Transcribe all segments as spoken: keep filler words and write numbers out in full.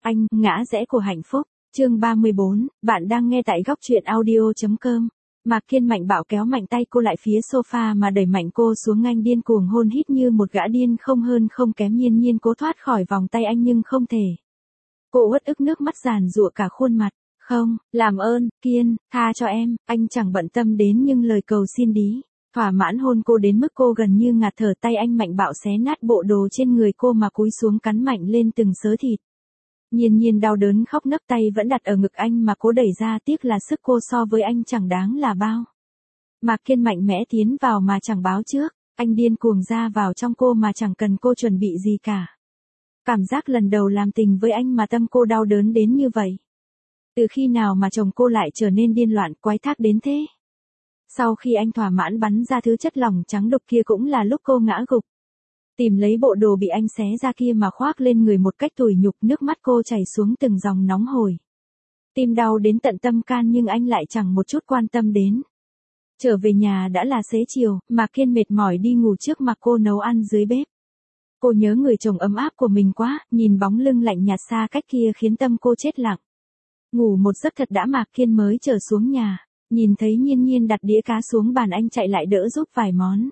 Anh, ngã rẽ của hạnh phúc. Chương ba mươi bốn, bạn đang nghe tại góc truyện audio.com. Mạc Kiên mạnh bạo kéo mạnh tay cô lại phía sofa mà đẩy mạnh cô xuống, anh điên cuồng hôn hít như một gã điên, không hơn không kém. Nhiên Nhiên cố thoát khỏi vòng tay anh nhưng không thể. Cô uất ức, nước mắt giàn giụa cả khuôn mặt. Không, làm ơn, Kiên, tha cho em. Anh chẳng bận tâm đến nhưng lời cầu xin đí. Thỏa mãn hôn cô đến mức cô gần như ngạt thở, tay anh mạnh bạo xé nát bộ đồ trên người cô mà cúi xuống cắn mạnh lên từng sớ thịt. Nhiên Nhiên đau đớn khóc nấc, tay vẫn đặt ở ngực anh mà cố đẩy ra, tiếc là sức cô so với anh chẳng đáng là bao. Mạc Kiên mạnh mẽ tiến vào mà chẳng báo trước, anh điên cuồng ra vào trong cô mà chẳng cần cô chuẩn bị gì cả. Cảm giác lần đầu làm tình với anh mà tâm cô đau đớn đến như vậy. Từ khi nào mà chồng cô lại trở nên điên loạn quái thác đến thế? Sau khi anh thỏa mãn bắn ra thứ chất lỏng trắng đục kia cũng là lúc cô ngã gục. Tìm lấy bộ đồ bị anh xé ra kia mà khoác lên người một cách tủi nhục, nước mắt cô chảy xuống từng dòng nóng hổi. Tim đau đến tận tâm can nhưng anh lại chẳng một chút quan tâm đến. Trở về nhà đã là xế chiều, Mạc Kiên mệt mỏi đi ngủ trước mặt cô nấu ăn dưới bếp. Cô nhớ người chồng ấm áp của mình quá, nhìn bóng lưng lạnh nhạt xa cách kia khiến tâm cô chết lặng. Ngủ một giấc thật đã, Mạc Kiên mới trở xuống nhà, nhìn thấy Nhiên Nhiên đặt đĩa cá xuống bàn, anh chạy lại đỡ giúp vài món.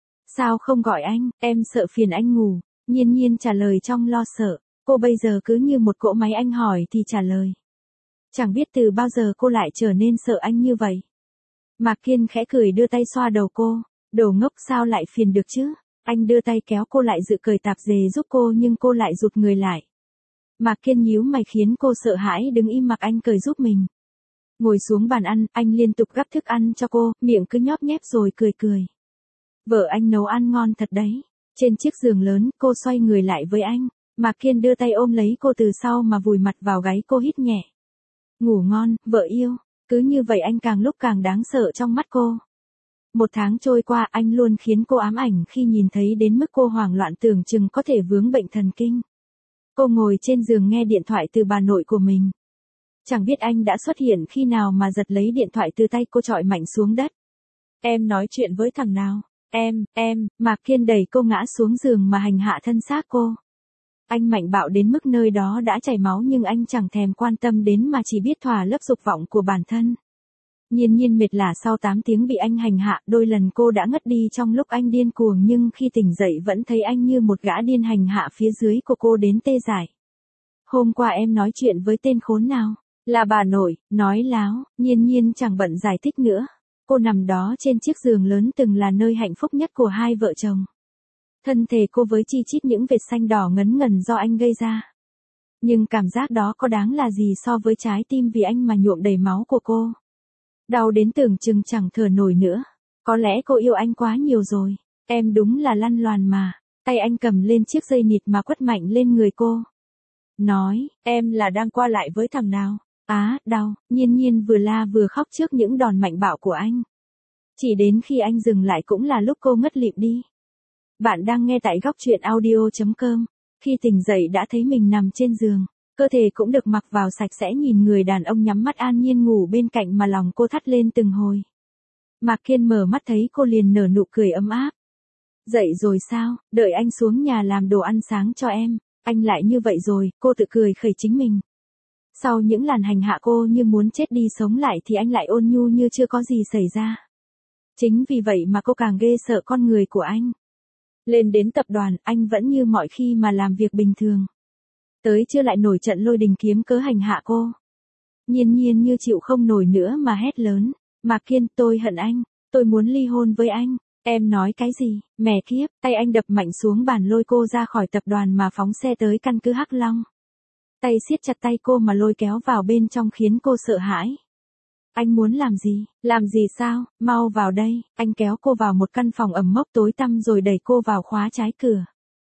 Sao không gọi anh, em sợ phiền anh ngủ. Nhiên Nhiên trả lời trong lo sợ, cô bây giờ cứ như một cỗ máy, anh hỏi thì trả lời. Chẳng biết từ bao giờ cô lại trở nên sợ anh như vậy. Mạc Kiên khẽ cười đưa tay xoa đầu cô, đồ ngốc sao lại phiền được chứ. Anh đưa tay kéo cô lại dự cởi tạp dề giúp cô nhưng cô lại rụt người lại. Mạc Kiên nhíu mày khiến cô sợ hãi đứng im mặc anh cởi giúp mình. Ngồi xuống bàn ăn, anh liên tục gắp thức ăn cho cô, miệng cứ nhóp nhép rồi cười cười. Vợ anh nấu ăn ngon thật đấy. Trên chiếc giường lớn, cô xoay người lại với anh. Mạc Kiên đưa tay ôm lấy cô từ sau mà vùi mặt vào gáy cô, hít nhẹ. Ngủ ngon, vợ yêu. Cứ như vậy anh càng lúc càng đáng sợ trong mắt cô. Một tháng trôi qua, anh luôn khiến cô ám ảnh khi nhìn thấy đến mức cô hoảng loạn tưởng chừng có thể vướng bệnh thần kinh. Cô ngồi trên giường nghe điện thoại từ bà nội của mình. Chẳng biết anh đã xuất hiện khi nào mà giật lấy điện thoại từ tay cô, chọi mạnh xuống đất. Em nói chuyện với thằng nào? Em, em, Mạc Kiên đẩy cô ngã xuống giường mà hành hạ thân xác cô. Anh mạnh bạo đến mức nơi đó đã chảy máu nhưng anh chẳng thèm quan tâm đến mà chỉ biết thỏa lấp dục vọng của bản thân. Nhiên Nhiên mệt lả sau tám tiếng bị anh hành hạ, đôi lần cô đã ngất đi trong lúc anh điên cuồng nhưng khi tỉnh dậy vẫn thấy anh như một gã điên hành hạ phía dưới của cô đến tê dại. Hôm qua em nói chuyện với tên khốn nào? Là bà nội, nói láo. Nhiên Nhiên chẳng bận giải thích nữa. Cô nằm đó trên chiếc giường lớn từng là nơi hạnh phúc nhất của hai vợ chồng. Thân thể cô với chi chít những vệt xanh đỏ ngấn ngần do anh gây ra. Nhưng cảm giác đó có đáng là gì so với trái tim vì anh mà nhuộm đầy máu của cô. Đau đến tưởng chừng chẳng thở nổi nữa. Có lẽ cô yêu anh quá nhiều rồi. Em đúng là lăn loàn mà. Tay anh cầm lên chiếc dây nịt mà quất mạnh lên người cô. Nói, em là đang qua lại với thằng nào? Á, đau. Nhiên Nhiên vừa la vừa khóc trước những đòn mạnh bạo của anh. Chỉ đến khi anh dừng lại cũng là lúc cô ngất lịm đi. Bạn đang nghe tại góc truyện audio.com. Khi tỉnh dậy đã thấy mình nằm trên giường. Cơ thể cũng được mặc vào sạch sẽ, nhìn người đàn ông nhắm mắt an nhiên ngủ bên cạnh mà lòng cô thắt lên từng hồi. Mạc Kiên mở mắt thấy cô liền nở nụ cười ấm áp. Dậy rồi sao, đợi anh xuống nhà làm đồ ăn sáng cho em. Anh lại như vậy rồi, cô tự cười khẩy chính mình. Sau những làn hành hạ cô như muốn chết đi sống lại thì anh lại ôn nhu như chưa có gì xảy ra. Chính vì vậy mà cô càng ghê sợ con người của anh. Lên đến tập đoàn, anh vẫn như mọi khi mà làm việc bình thường. Tới chưa lại nổi trận lôi đình kiếm cớ hành hạ cô. Nhiên Nhiên như chịu không nổi nữa mà hét lớn. Mạc Kiên, tôi hận anh, tôi muốn ly hôn với anh. Em nói cái gì, mẹ kiếp, tay anh đập mạnh xuống bàn lôi cô ra khỏi tập đoàn mà phóng xe tới căn cứ Hắc Long. Tay siết chặt tay cô mà lôi kéo vào bên trong khiến cô sợ hãi. Anh muốn làm gì, làm gì sao, mau vào đây. Anh kéo cô vào một căn phòng ẩm mốc tối tăm rồi đẩy cô vào khóa trái cửa.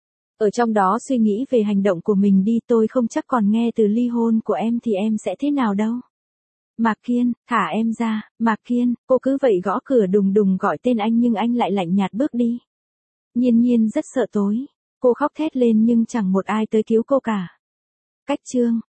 Ở trong đó suy nghĩ về hành động của mình đi, tôi không chắc còn nghe từ ly hôn của em thì em sẽ thế nào đâu. Mạc Kiên, thả em ra. Mạc Kiên, cô cứ vậy gõ cửa đùng đùng gọi tên anh nhưng anh lại lạnh nhạt bước đi. Nhiên Nhiên rất sợ tối. Cô khóc thét lên nhưng chẳng một ai tới cứu cô cả. Cách chương.